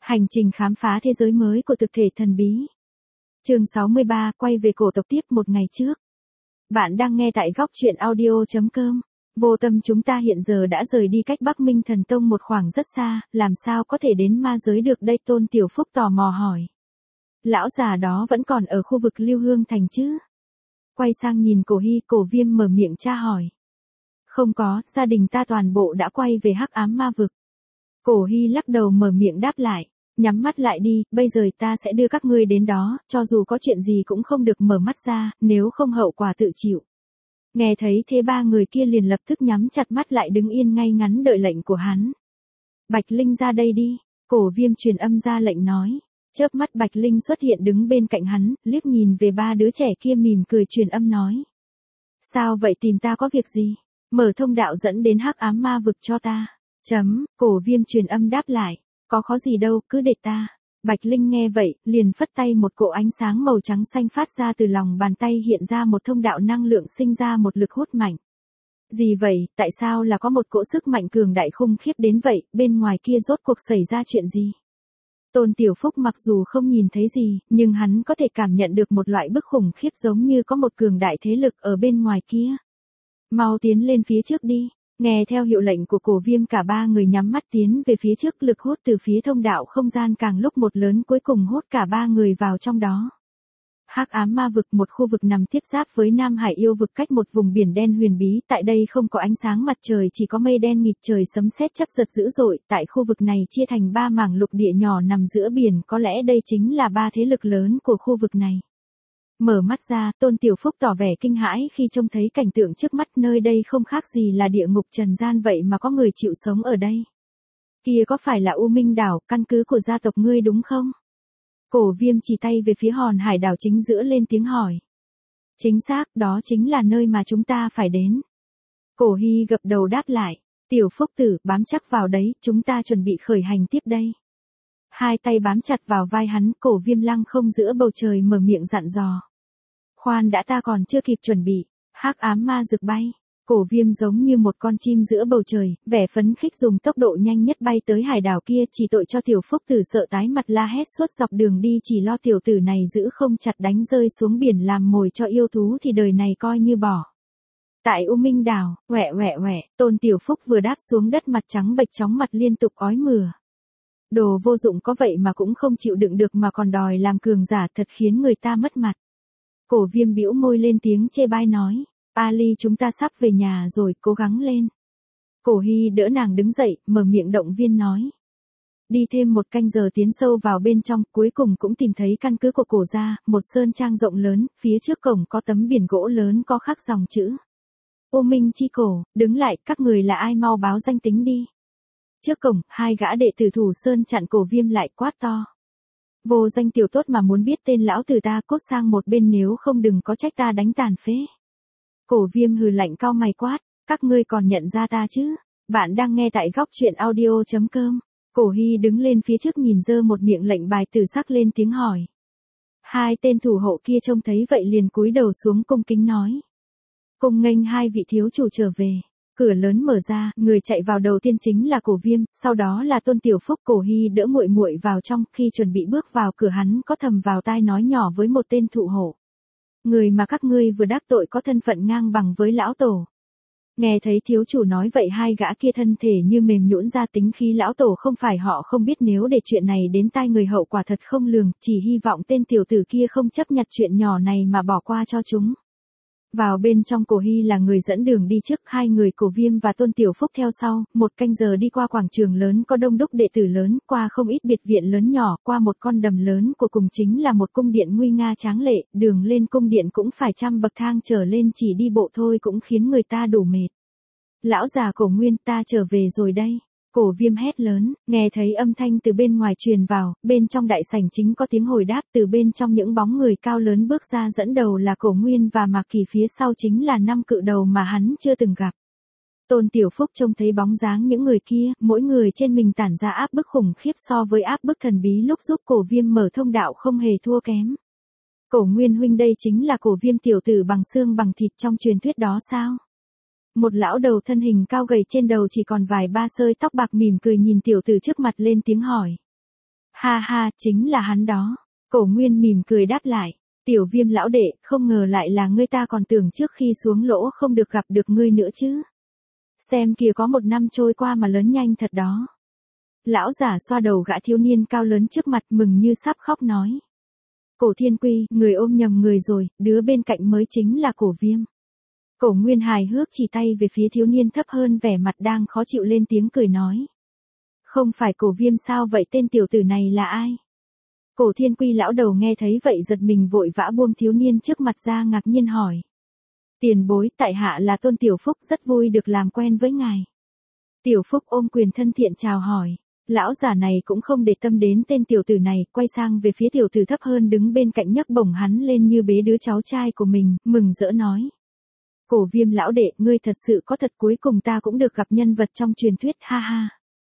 Hành trình khám phá thế giới mới của thực thể thần bí. Chương 63, quay về cổ tộc tiếp một ngày trước. Bạn đang nghe tại góc truyện audio.com. Vô tâm chúng ta hiện giờ đã rời đi cách Bắc Minh Thần Tông một khoảng rất xa, làm sao có thể đến ma giới được đây? Tôn Tiểu Phúc tò mò hỏi. Lão già đó vẫn còn ở khu vực Lưu Hương Thành chứ? Quay sang nhìn Cổ Hy, Cổ Viêm mở miệng tra hỏi. Không có, gia đình ta toàn bộ đã quay về Hắc Ám Ma Vực. Cổ Hy lắc đầu mở miệng đáp lại. Nhắm mắt lại đi, bây giờ ta sẽ đưa các ngươi đến đó, cho dù có chuyện gì cũng không được mở mắt ra, nếu không hậu quả tự chịu. Nghe thấy thế ba người kia liền lập tức nhắm chặt mắt lại đứng yên ngay ngắn đợi lệnh của hắn. Bạch Linh ra đây đi, Cổ Viêm truyền âm ra lệnh nói. Chớp mắt Bạch Linh xuất hiện đứng bên cạnh hắn, liếc nhìn về ba đứa trẻ kia mỉm cười truyền âm nói. Sao vậy, tìm ta có việc gì? Mở thông đạo dẫn đến Hắc Ám Ma Vực cho ta. Cổ Viêm truyền âm đáp lại. Có khó gì đâu, cứ để ta. Bạch Linh nghe vậy, liền phất tay một cỗ ánh sáng màu trắng xanh phát ra từ lòng bàn tay, hiện ra một thông đạo năng lượng sinh ra một lực hút mạnh. Gì vậy, tại sao là có một cỗ sức mạnh cường đại khủng khiếp đến vậy, bên ngoài kia rốt cuộc xảy ra chuyện gì? Tôn Tiểu Phúc mặc dù không nhìn thấy gì, nhưng hắn có thể cảm nhận được một loại bức khủng khiếp giống như có một cường đại thế lực ở bên ngoài kia. Mau tiến lên phía trước đi. Nghe theo hiệu lệnh của Cổ Viêm, cả ba người nhắm mắt tiến về phía trước, lực hút từ phía thông đạo không gian càng lúc một lớn, cuối cùng hút cả ba người vào trong đó. Hắc Ám Ma Vực, một khu vực nằm tiếp giáp với Nam Hải Yêu Vực, cách một vùng biển đen huyền bí, tại đây không có ánh sáng mặt trời, chỉ có mây đen nghịt trời, sấm sét chớp giật dữ dội, tại khu vực này chia thành ba mảng lục địa nhỏ nằm giữa biển, có lẽ đây chính là ba thế lực lớn của khu vực này. Mở mắt ra, Tôn Tiểu Phúc tỏ vẻ kinh hãi khi trông thấy cảnh tượng trước mắt, nơi đây không khác gì là địa ngục trần gian vậy mà có người chịu sống ở đây. Kia có phải là U Minh đảo, căn cứ của gia tộc ngươi đúng không? Cổ Viêm chỉ tay về phía hòn hải đảo chính giữa lên tiếng hỏi. Chính xác, đó chính là nơi mà chúng ta phải đến. Cổ Hy gật đầu đáp lại. Tiểu Phúc tử, bám chắc vào đấy, chúng ta chuẩn bị khởi hành tiếp đây. Hai tay bám chặt vào vai hắn, Cổ Viêm lăng không giữa bầu trời mở miệng dặn dò. Khoan đã, ta còn chưa kịp chuẩn bị. Hắc Ám Ma Dực bay. Cổ Viêm giống như một con chim giữa bầu trời, vẻ phấn khích dùng tốc độ nhanh nhất bay tới hải đảo kia, chỉ tội cho Tiểu Phúc tử sợ tái mặt la hét suốt dọc đường đi, chỉ lo tiểu tử này giữ không chặt đánh rơi xuống biển làm mồi cho yêu thú thì đời này coi như bỏ. Tại U Minh đảo, Tôn Tiểu Phúc vừa đáp xuống đất, mặt trắng bệch, chóng mặt liên tục ói mửa. Đồ vô dụng có vậy mà cũng không chịu đựng được mà còn đòi làm cường giả, thật khiến người ta mất mặt. Cổ Viêm bĩu môi lên tiếng chê bai nói. Ali, chúng ta sắp về nhà rồi, cố gắng lên. Cổ Hy đỡ nàng đứng dậy, mở miệng động viên nói. Đi thêm một canh giờ tiến sâu vào bên trong, cuối cùng cũng tìm thấy căn cứ của Cổ gia, một sơn trang rộng lớn, phía trước cổng có tấm biển gỗ lớn có khắc dòng chữ. U Minh chi cổ, đứng lại, các người là ai, mau báo danh tính đi. Trước cổng, hai gã đệ tử Thủ Sơn chặn Cổ Viêm lại, quát to. Vô danh tiểu tốt mà muốn biết tên lão tử ta, cút sang một bên, nếu không đừng có trách ta đánh tàn phế. Cổ Viêm hừ lạnh cau mày quát, các ngươi còn nhận ra ta chứ? Bạn đang nghe tại góc truyện audio.com. Cổ Hy đứng lên phía trước nhìn dơ một miệng lệnh bài tử sắc lên tiếng hỏi. Hai tên thủ hộ kia trông thấy vậy liền cúi đầu xuống cung kính nói. Cùng nghênh hai vị thiếu chủ trở về. Cửa lớn mở ra, người chạy vào đầu tiên chính là Cổ Viêm, sau đó là Tôn Tiểu Phúc. Cổ Hy đỡ muội muội vào trong, khi chuẩn bị bước vào cửa hắn có thầm vào tai nói nhỏ với một tên thụ hộ. Người mà các ngươi vừa đắc tội có thân phận ngang bằng với lão tổ. Nghe thấy thiếu chủ nói vậy, hai gã kia thân thể như mềm nhũn ra, tính khí lão tổ không phải họ không biết, nếu để chuyện này đến tai người hậu quả thật không lường, chỉ hy vọng tên tiểu tử kia không chấp nhặt chuyện nhỏ này mà bỏ qua cho chúng. Vào bên trong, Cổ Hy là người dẫn đường đi trước, hai người Cổ Viêm và Tôn Tiểu Phúc theo sau, một canh giờ đi qua quảng trường lớn có đông đúc đệ tử lớn, qua không ít biệt viện lớn nhỏ, qua một con đầm lớn, của cùng chính là một cung điện nguy nga tráng lệ, đường lên cung điện cũng phải trăm bậc thang trở lên, chỉ đi bộ thôi cũng khiến người ta đủ mệt. Lão già Cổ Nguyên, ta trở về rồi đây. Cổ Viêm hét lớn, nghe thấy âm thanh từ bên ngoài truyền vào, bên trong đại sảnh chính có tiếng hồi đáp, từ bên trong những bóng người cao lớn bước ra, dẫn đầu là Cổ Nguyên và Mạc Kỳ, phía sau chính là 5 cự đầu mà hắn chưa từng gặp. Tôn Tiểu Phúc trông thấy bóng dáng những người kia, mỗi người trên mình tản ra áp bức khủng khiếp, so với áp bức thần bí lúc giúp Cổ Viêm mở thông đạo không hề thua kém. Cổ Nguyên huynh, đây chính là Cổ Viêm tiểu tử bằng xương bằng thịt trong truyền thuyết đó sao? Một lão đầu thân hình cao gầy, trên đầu chỉ còn vài ba sợi tóc bạc, mỉm cười nhìn tiểu tử trước mặt lên tiếng hỏi. Ha ha, chính là hắn đó. Cổ Nguyên mỉm cười đáp lại. Tiểu Viêm lão đệ, không ngờ lại là ngươi, ta còn tưởng trước khi xuống lỗ không được gặp được ngươi nữa chứ. Xem kìa, có 1 năm trôi qua mà lớn nhanh thật đó. Lão giả xoa đầu gã thiếu niên cao lớn trước mặt, mừng như sắp khóc nói. Cổ Thiên Quy, người ôm nhầm người rồi, đứa bên cạnh mới chính là Cổ Viêm. Cổ Nguyên hài hước chỉ tay về phía thiếu niên thấp hơn, vẻ mặt đang khó chịu, lên tiếng cười nói. Không phải Cổ Viêm sao vậy, tên tiểu tử này là ai? Cổ Thiên Quy lão đầu nghe thấy vậy giật mình, vội vã buông thiếu niên trước mặt ra, ngạc nhiên hỏi. Tiền bối, tại hạ là Tôn Tiểu Phúc, rất vui được làm quen với ngài. Tiểu Phúc ôm quyền thân thiện chào hỏi. Lão giả này cũng không để tâm đến tên tiểu tử này, quay sang về phía tiểu tử thấp hơn đứng bên cạnh, nhấc bổng hắn lên như bế đứa cháu trai của mình, mừng rỡ nói. Cổ Viêm lão đệ, ngươi thật sự có thật, cuối cùng ta cũng được gặp nhân vật trong truyền thuyết, ha ha.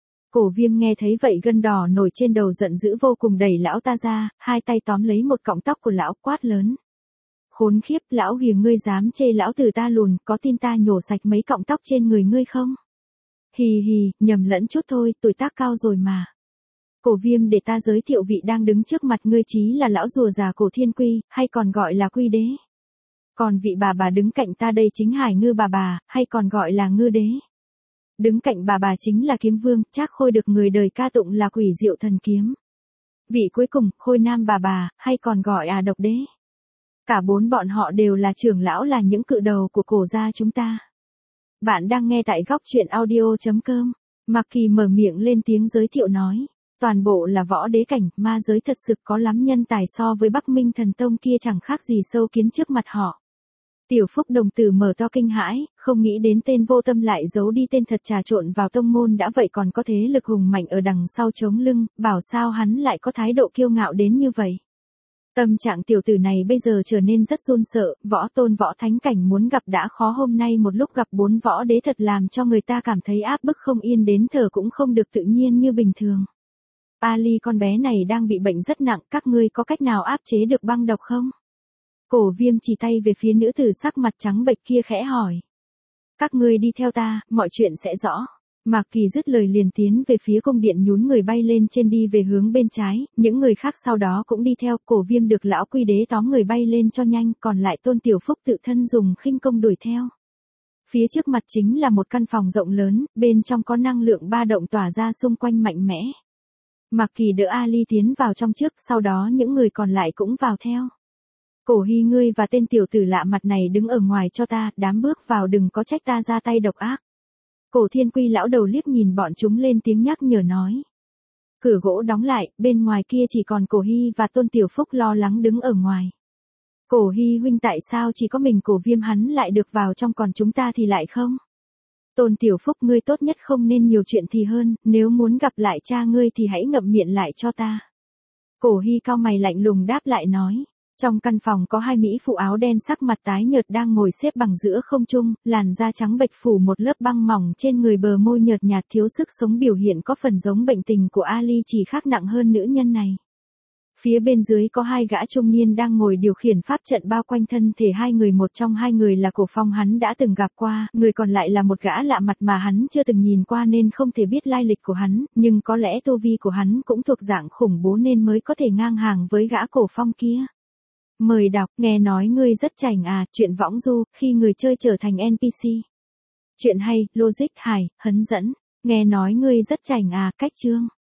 Cổ Viêm nghe thấy vậy gân đỏ nổi trên đầu, giận dữ vô cùng, đẩy lão ta ra, hai tay tóm lấy một cọng tóc của lão, quát lớn. Khốn khiếp, lão ghìa, ngươi dám chê lão tử ta lùn, có tin ta nhổ sạch mấy cọng tóc trên người ngươi không? Hì hì, nhầm lẫn chút thôi, tuổi tác cao rồi mà. Cổ Viêm, để ta giới thiệu vị đang đứng trước mặt ngươi, chí là lão rùa già Cổ Thiên Quy, hay còn gọi là Quy Đế. Còn vị bà đứng cạnh ta đây chính Hải Ngư bà, hay còn gọi là Ngư Đế. Đứng cạnh bà chính là Kiếm Vương, Trác Khôi, được người đời ca tụng là quỷ diệu thần kiếm. Vị cuối cùng, Khôi Nam bà, hay còn gọi Độc Đế. Cả 4 bọn họ đều là trưởng lão, là những cự đầu của Cổ gia chúng ta. Bạn đang nghe tại góc truyện audio.com. Mạc Kỳ mở miệng lên tiếng giới thiệu nói. Toàn bộ là võ đế cảnh, ma giới thật sự có lắm nhân tài, so với Bắc Minh Thần Tông kia chẳng khác gì sâu kiến trước mặt họ. Tiểu Phúc đồng tử mở to kinh hãi, không nghĩ đến tên vô tâm lại giấu đi tên thật, trà trộn vào tông môn đã vậy còn có thế lực hùng mạnh ở đằng sau chống lưng, bảo sao hắn lại có thái độ kiêu ngạo đến như vậy. Tâm trạng tiểu tử này bây giờ trở nên rất run sợ, võ tôn võ thánh cảnh muốn gặp đã khó, hôm nay một lúc gặp 4 võ đế thật làm cho người ta cảm thấy áp bức không yên, đến thở cũng không được tự nhiên như bình thường. Ali, con bé này đang bị bệnh rất nặng, các ngươi có cách nào áp chế được băng độc không? Cổ Viêm chỉ tay về phía nữ tử sắc mặt trắng bệch kia khẽ hỏi. Các ngươi đi theo ta, mọi chuyện sẽ rõ. Mạc Kỳ dứt lời liền tiến về phía cung điện, nhún người bay lên trên đi về hướng bên trái, những người khác sau đó cũng đi theo. Cổ Viêm được lão Quy Đế tóm người bay lên cho nhanh, còn lại Tôn Tiểu Phúc tự thân dùng khinh công đuổi theo. Phía trước mặt chính là một căn phòng rộng lớn, bên trong có năng lượng ba động tỏa ra xung quanh mạnh mẽ. Mạc Kỳ đỡ Ali tiến vào trong trước, sau đó những người còn lại cũng vào theo. Cổ Hy, ngươi và tên tiểu tử lạ mặt này đứng ở ngoài cho ta, đám bước vào đừng có trách ta ra tay độc ác. Cổ Thiên Quy lão đầu liếc nhìn bọn chúng, lên tiếng nhắc nhở nói. Cửa gỗ đóng lại, bên ngoài kia chỉ còn Cổ Hy và Tôn Tiểu Phúc lo lắng đứng ở ngoài. Cổ Hy huynh, tại sao chỉ có mình Cổ Viêm hắn lại được vào trong, còn chúng ta thì lại không? Tôn Tiểu Phúc, ngươi tốt nhất không nên nhiều chuyện thì hơn, nếu muốn gặp lại cha ngươi thì hãy ngậm miệng lại cho ta. Cổ Hy cau mày lạnh lùng đáp lại nói. Trong căn phòng có 2 mỹ phụ áo đen sắc mặt tái nhợt đang ngồi xếp bằng giữa không trung, làn da trắng bệch phủ một lớp băng mỏng trên người, bờ môi nhợt nhạt thiếu sức sống, biểu hiện có phần giống bệnh tình của Ali, chỉ khác nặng hơn nữ nhân này. Phía bên dưới có 2 gã trung niên đang ngồi điều khiển pháp trận bao quanh thân thể 2 người, một trong 2 người là Cổ Phong, hắn đã từng gặp qua, người còn lại là một gã lạ mặt mà hắn chưa từng nhìn qua nên không thể biết lai lịch của hắn, nhưng có lẽ tu vi của hắn cũng thuộc dạng khủng bố nên mới có thể ngang hàng với gã Cổ Phong kia. Mời đọc, nghe nói ngươi rất chảnh chuyện võng du, khi người chơi trở thành NPC. Chuyện hay, logic hài, hấn dẫn, nghe nói ngươi rất chảnh cách chương.